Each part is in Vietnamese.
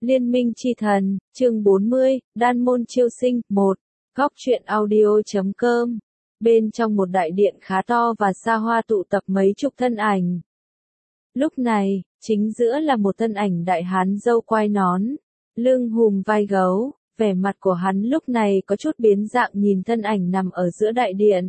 Liên minh chi thần, chương 40, Đan môn chiêu sinh, 1. Góc truyện audio.com. Bên trong một đại điện khá to và xa hoa tụ tập mấy chục thân ảnh. Lúc này, chính giữa là một thân ảnh đại hán râu quai nón, lưng hùm vai gấu, vẻ mặt của hắn lúc này có chút biến dạng nhìn thân ảnh nằm ở giữa đại điện.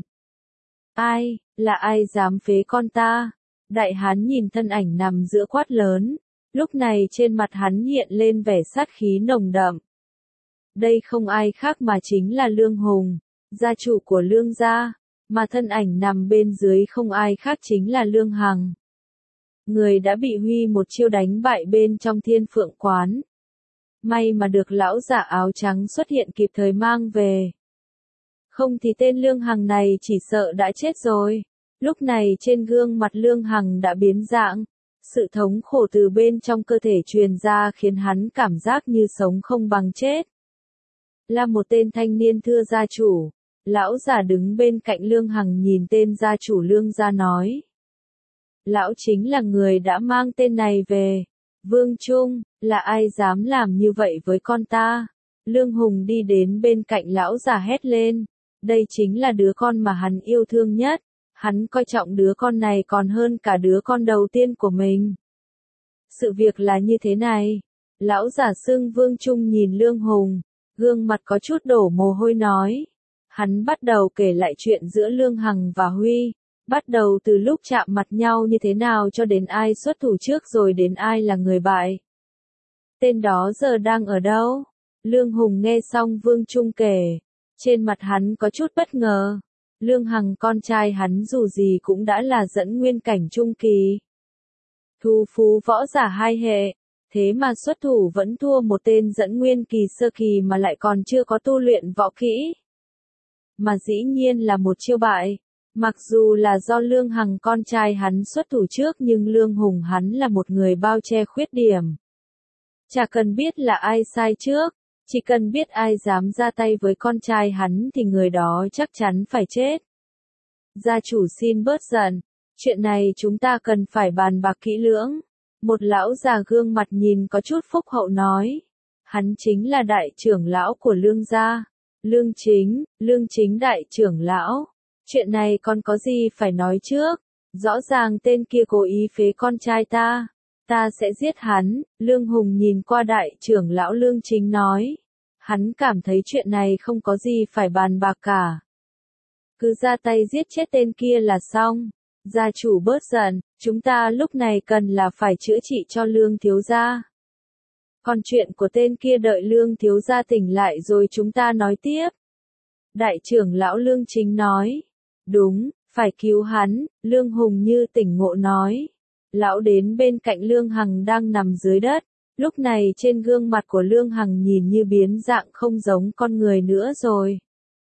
Ai, là ai dám phế con ta? Đại hán nhìn thân ảnh nằm giữa quát lớn. Lúc này trên mặt hắn hiện lên vẻ sát khí nồng đậm. Đây không ai khác mà chính là Lương Hùng, gia chủ của Lương gia, mà thân ảnh nằm bên dưới không ai khác chính là Lương Hằng. Người đã bị Huy một chiêu đánh bại bên trong Thiên Phượng quán. May mà được lão giả áo trắng xuất hiện kịp thời mang về. Không thì tên Lương Hằng này chỉ sợ đã chết rồi. Lúc này trên gương mặt Lương Hằng đã biến dạng. Sự thống khổ từ bên trong cơ thể truyền ra khiến hắn cảm giác như sống không bằng chết. Là một tên thanh niên thưa gia chủ. Lão già đứng bên cạnh Lương Hằng nhìn tên gia chủ Lương gia nói. Lão chính là người đã mang tên này về. Vương Trung, là ai dám làm như vậy với con ta? Lương Hùng đi đến bên cạnh lão già hét lên. Đây chính là đứa con mà hắn yêu thương nhất. Hắn coi trọng đứa con này còn hơn cả đứa con đầu tiên của mình. Sự việc là như thế này. Lão giả xưng Vương Trung nhìn Lương Hùng, gương mặt có chút đổ mồ hôi nói. Hắn bắt đầu kể lại chuyện giữa Lương Hằng và Huy. Bắt đầu từ lúc chạm mặt nhau như thế nào cho đến ai xuất thủ trước rồi đến ai là người bại. Tên đó giờ đang ở đâu? Lương Hùng nghe xong Vương Trung kể. Trên mặt hắn có chút bất ngờ. Lương Hằng con trai hắn dù gì cũng đã là dẫn nguyên cảnh trung kỳ. Thu phú võ giả hai hệ, thế mà xuất thủ vẫn thua một tên dẫn nguyên kỳ sơ kỳ mà lại còn chưa có tu luyện võ kỹ. Mà dĩ nhiên là một chiêu bại. Mặc dù là do Lương Hằng con trai hắn xuất thủ trước nhưng Lương Hùng hắn là một người bao che khuyết điểm. Chả cần biết là ai sai trước. Chỉ cần biết ai dám ra tay với con trai hắn thì người đó chắc chắn phải chết. Gia chủ xin bớt giận, chuyện này chúng ta cần phải bàn bạc kỹ lưỡng. Một lão già gương mặt nhìn có chút phúc hậu nói. Hắn chính là đại trưởng lão của Lương gia. Lương chính đại trưởng lão. Chuyện này còn có gì phải nói trước. Rõ ràng tên kia cố ý phế con trai ta. Ta sẽ giết hắn. Lương Hùng nhìn qua đại trưởng lão Lương Chính nói. Hắn cảm thấy chuyện này không có gì phải bàn bạc cả. Cứ ra tay giết chết tên kia là xong. Gia chủ bớt giận, chúng ta lúc này cần là phải chữa trị cho Lương thiếu gia. Còn chuyện của tên kia đợi Lương thiếu gia tỉnh lại rồi chúng ta nói tiếp. Đại trưởng lão Lương Chính nói. Đúng, phải cứu hắn, Lương Hùng như tỉnh ngộ nói. Lão đến bên cạnh Lương Hằng đang nằm dưới đất. Lúc này trên gương mặt của Lương Hằng nhìn như biến dạng không giống con người nữa rồi.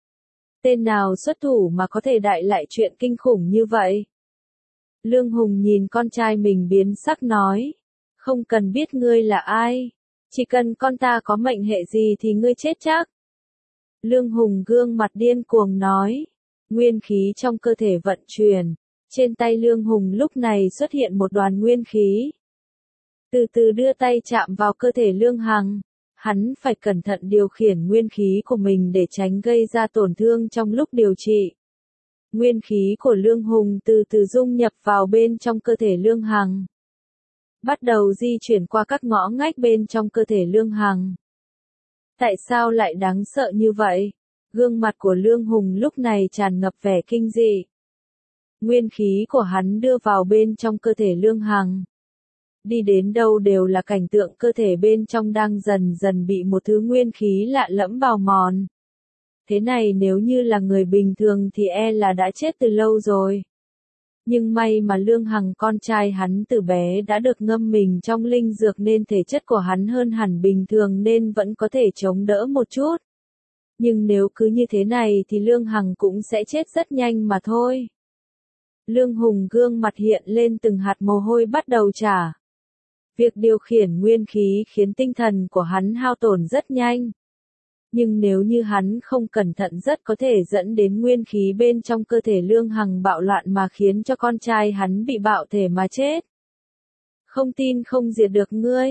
Tên nào xuất thủ mà có thể đại lại chuyện kinh khủng như vậy? Lương Hùng nhìn con trai mình biến sắc nói. Không cần biết ngươi là ai. Chỉ cần con ta có mệnh hệ gì thì ngươi chết chắc. Lương Hùng gương mặt điên cuồng nói. Nguyên khí trong cơ thể vận chuyển. Trên tay Lương Hùng lúc này xuất hiện một đoàn nguyên khí. Từ từ đưa tay chạm vào cơ thể Lương Hằng. Hắn phải cẩn thận điều khiển nguyên khí của mình để tránh gây ra tổn thương trong lúc điều trị. Nguyên khí của Lương Hùng từ từ dung nhập vào bên trong cơ thể Lương Hằng. Bắt đầu di chuyển qua các ngõ ngách bên trong cơ thể Lương Hằng. Tại sao lại đáng sợ như vậy? Gương mặt của Lương Hùng lúc này tràn ngập vẻ kinh dị. Nguyên khí của hắn đưa vào bên trong cơ thể Lương Hằng. Đi đến đâu đều là cảnh tượng cơ thể bên trong đang dần dần bị một thứ nguyên khí lạ lẫm bào mòn. Thế này nếu như là người bình thường thì là đã chết từ lâu rồi. Nhưng may mà Lương Hằng con trai hắn từ bé đã được ngâm mình trong linh dược nên thể chất của hắn hơn hẳn bình thường nên vẫn có thể chống đỡ một chút. Nhưng nếu cứ như thế này thì Lương Hằng cũng sẽ chết rất nhanh mà thôi. Lương Hùng gương mặt hiện lên từng hạt mồ hôi bắt đầu chả. Việc điều khiển nguyên khí khiến tinh thần của hắn hao tổn rất nhanh. Nhưng nếu như hắn không cẩn thận rất có thể dẫn đến nguyên khí bên trong cơ thể Lương Hằng bạo loạn mà khiến cho con trai hắn bị bạo thể mà chết. Không tin không diệt được ngươi.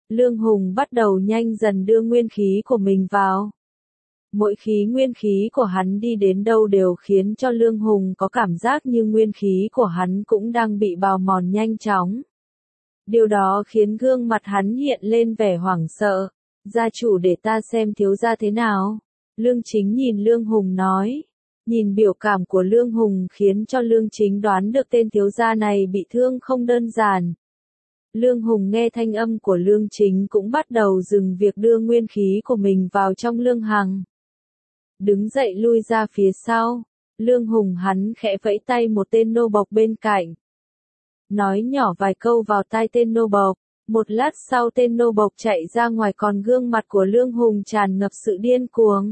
Lương Hùng bắt đầu nhanh dần đưa nguyên khí của mình vào. Mỗi khí nguyên khí của hắn đi đến đâu đều khiến cho Lương Hùng có cảm giác như nguyên khí của hắn cũng đang bị bào mòn nhanh chóng. Điều đó khiến gương mặt hắn hiện lên vẻ hoảng sợ. Gia chủ để ta xem thiếu gia thế nào. Lương Chính nhìn Lương Hùng nói. Nhìn biểu cảm của Lương Hùng khiến cho Lương Chính đoán được tên thiếu gia này bị thương không đơn giản. Lương Hùng nghe thanh âm của Lương Chính cũng bắt đầu dừng việc đưa nguyên khí của mình vào trong Lương Hằng. Đứng dậy lui ra phía sau. Lương Hùng hắn khẽ vẫy tay một tên nô bộc bên cạnh. Nói nhỏ vài câu vào tai tên nô bộc. Một lát sau tên nô bộc chạy ra ngoài, còn gương mặt của Lương Hùng tràn ngập sự điên cuồng.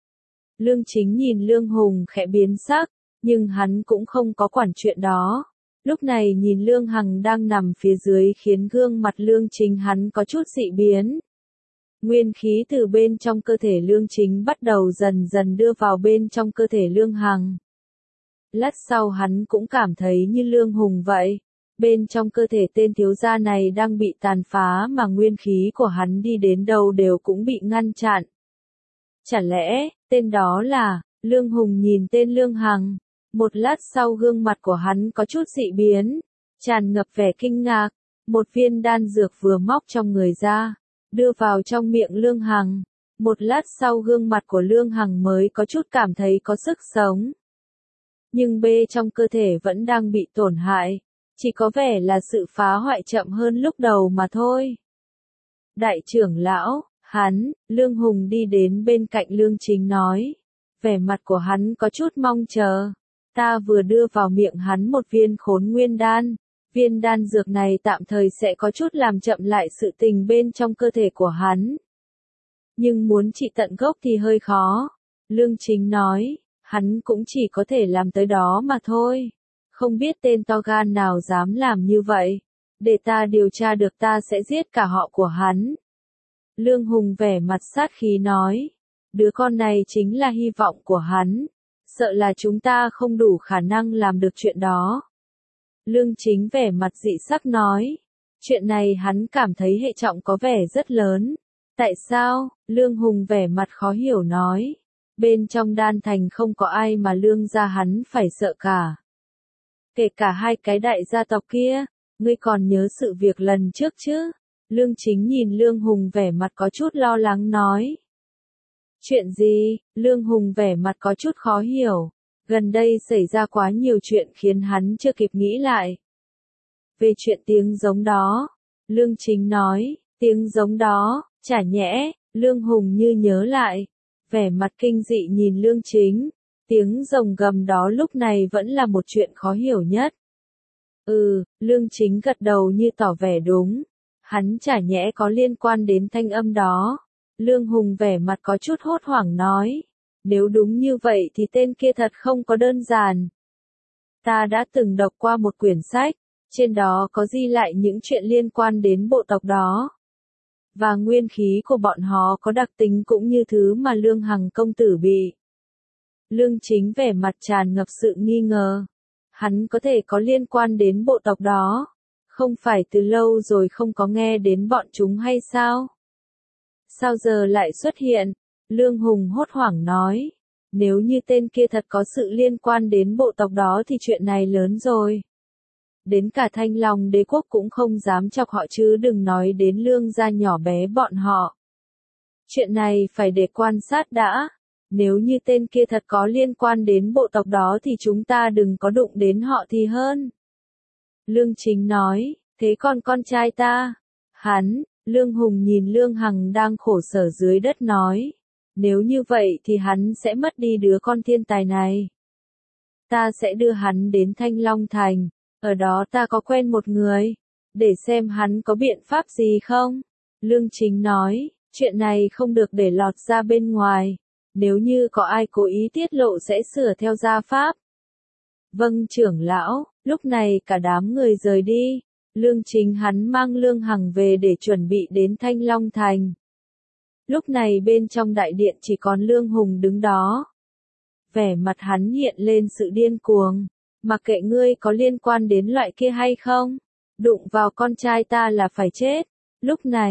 Lương Chính nhìn Lương Hùng khẽ biến sắc, nhưng hắn cũng không có quản chuyện đó. Lúc này nhìn Lương Hằng đang nằm phía dưới khiến gương mặt Lương Chính hắn có chút dị biến. Nguyên khí từ bên trong cơ thể Lương Chính bắt đầu dần dần đưa vào bên trong cơ thể Lương Hằng. Lát sau hắn cũng cảm thấy như Lương Hùng vậy. Bên trong cơ thể tên thiếu gia này đang bị tàn phá mà nguyên khí của hắn đi đến đâu đều cũng bị ngăn chặn. Chả lẽ, tên đó là, Lương Hùng nhìn tên Lương Hằng. Một lát sau gương mặt của hắn có chút dị biến, tràn ngập vẻ kinh ngạc. Một viên đan dược vừa móc trong người ra, đưa vào trong miệng Lương Hằng. Một lát sau gương mặt của Lương Hằng mới có chút cảm thấy có sức sống. Nhưng bê trong cơ thể vẫn đang bị tổn hại. Chỉ có vẻ là sự phá hoại chậm hơn lúc đầu mà thôi. Đại trưởng lão, hắn, Lương Hùng đi đến bên cạnh Lương Chính nói. Vẻ mặt của hắn có chút mong chờ. Ta vừa đưa vào miệng hắn một viên khốn nguyên đan. Viên đan dược này tạm thời sẽ có chút làm chậm lại sự tình bên trong cơ thể của hắn. Nhưng muốn trị tận gốc thì hơi khó. Lương Chính nói, hắn cũng chỉ có thể làm tới đó mà thôi. Không biết tên to gan nào dám làm như vậy. Để ta điều tra được ta sẽ giết cả họ của hắn. Lương Hùng vẻ mặt sát khí nói. Đứa con này chính là hy vọng của hắn. Sợ là chúng ta không đủ khả năng làm được chuyện đó. Lương Chính vẻ mặt dị sắc nói. Chuyện này hắn cảm thấy hệ trọng có vẻ rất lớn. Tại sao? Lương Hùng vẻ mặt khó hiểu nói. Bên trong đan thành không có ai mà Lương gia hắn phải sợ cả. Kể cả hai cái đại gia tộc kia, ngươi còn nhớ sự việc lần trước chứ? Lương Chính nhìn Lương Hùng vẻ mặt có chút lo lắng nói. Chuyện gì? Lương Hùng vẻ mặt có chút khó hiểu. Gần đây xảy ra quá nhiều chuyện khiến hắn chưa kịp nghĩ lại. Về chuyện tiếng giống đó, Lương Chính nói, tiếng giống đó, chả nhẽ, Lương Hùng như nhớ lại. Vẻ mặt kinh dị nhìn Lương Chính. Tiếng rồng gầm đó lúc này vẫn là một chuyện khó hiểu nhất. Lương Chính gật đầu như tỏ vẻ đúng. Hắn chả nhẽ có liên quan đến thanh âm đó. Lương Hùng vẻ mặt có chút hốt hoảng nói. Nếu đúng như vậy thì tên kia thật không có đơn giản. Ta đã từng đọc qua một quyển sách, trên đó có ghi lại những chuyện liên quan đến bộ tộc đó. Và nguyên khí của bọn họ có đặc tính cũng như thứ mà Lương Hằng công tử bị. Lương Chính vẻ mặt tràn ngập sự nghi ngờ. Hắn có thể có liên quan đến bộ tộc đó. Không phải từ lâu rồi không có nghe đến bọn chúng hay sao? Sao giờ lại xuất hiện? Lương Hùng hốt hoảng nói. Nếu như tên kia thật có sự liên quan đến bộ tộc đó thì chuyện này lớn rồi. Đến cả Thanh Long đế quốc cũng không dám chọc họ chứ đừng nói đến Lương gia nhỏ bé bọn họ. Chuyện này phải để quan sát đã. Nếu như tên kia thật có liên quan đến bộ tộc đó thì chúng ta đừng có đụng đến họ thì hơn. Lương Chính nói, thế còn con trai ta? Hắn, Lương Hùng nhìn Lương Hằng đang khổ sở dưới đất nói. Nếu như vậy thì hắn sẽ mất đi đứa con thiên tài này. Ta sẽ đưa hắn đến Thanh Long Thành, ở đó ta có quen một người, để xem hắn có biện pháp gì không. Lương Chính nói, chuyện này không được để lọt ra bên ngoài. Nếu như có ai cố ý tiết lộ sẽ sửa theo gia pháp. Vâng trưởng lão, lúc này cả đám người rời đi. Lương Chính hắn mang Lương Hằng về để chuẩn bị đến Thanh Long Thành. Lúc này bên trong đại điện chỉ còn Lương Hùng đứng đó. Vẻ mặt hắn hiện lên sự điên cuồng. Mặc kệ ngươi có liên quan đến loại kia hay không, đụng vào con trai ta là phải chết. Lúc này,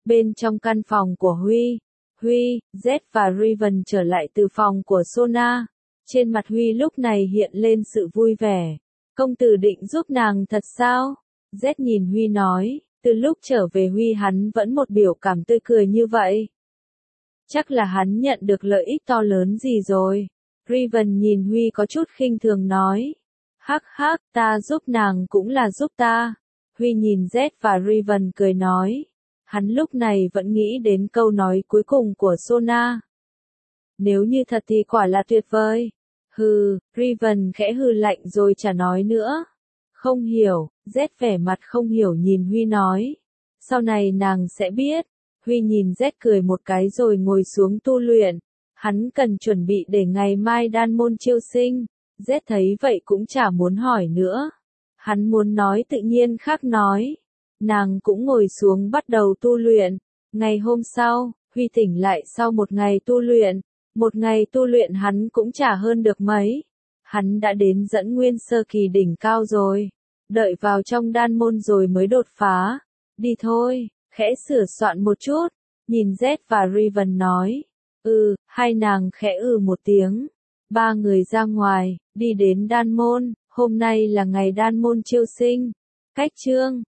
Bên trong căn phòng của Huy, Z và Riven trở lại từ phòng của Sona. Trên mặt Huy lúc này hiện lên sự vui vẻ. Công tử định giúp nàng thật sao? Z nhìn Huy nói, từ lúc trở về Huy hắn vẫn một biểu cảm tươi cười như vậy. Chắc là hắn nhận được lợi ích to lớn gì rồi. Riven nhìn Huy có chút khinh thường nói. Hắc hắc, ta giúp nàng cũng là giúp ta. Huy nhìn Z và Riven cười nói. Hắn lúc này vẫn nghĩ đến câu nói cuối cùng của Sona. Nếu như thật thì quả là tuyệt vời. Hừ, Riven khẽ hừ lạnh rồi chả nói nữa. Không hiểu, Z vẻ mặt không hiểu nhìn Huy nói. Sau này nàng sẽ biết. Huy nhìn Z cười một cái rồi ngồi xuống tu luyện. Hắn cần chuẩn bị để ngày mai đan môn chiêu sinh. Z thấy vậy cũng chả muốn hỏi nữa. Hắn muốn nói tự nhiên khác nói. Nàng cũng ngồi xuống bắt đầu tu luyện. Ngày hôm sau, Huy tỉnh lại sau một ngày tu luyện. Một ngày tu luyện hắn cũng chả hơn được mấy. Hắn đã đến dẫn nguyên sơ kỳ đỉnh cao rồi. Đợi vào trong đan môn rồi mới đột phá. Đi thôi, khẽ sửa soạn một chút. Nhìn Z và Riven nói. Hai nàng khẽ một tiếng. Ba người ra ngoài, đi đến đan môn. Hôm nay là ngày đan môn chiêu sinh. Cách chương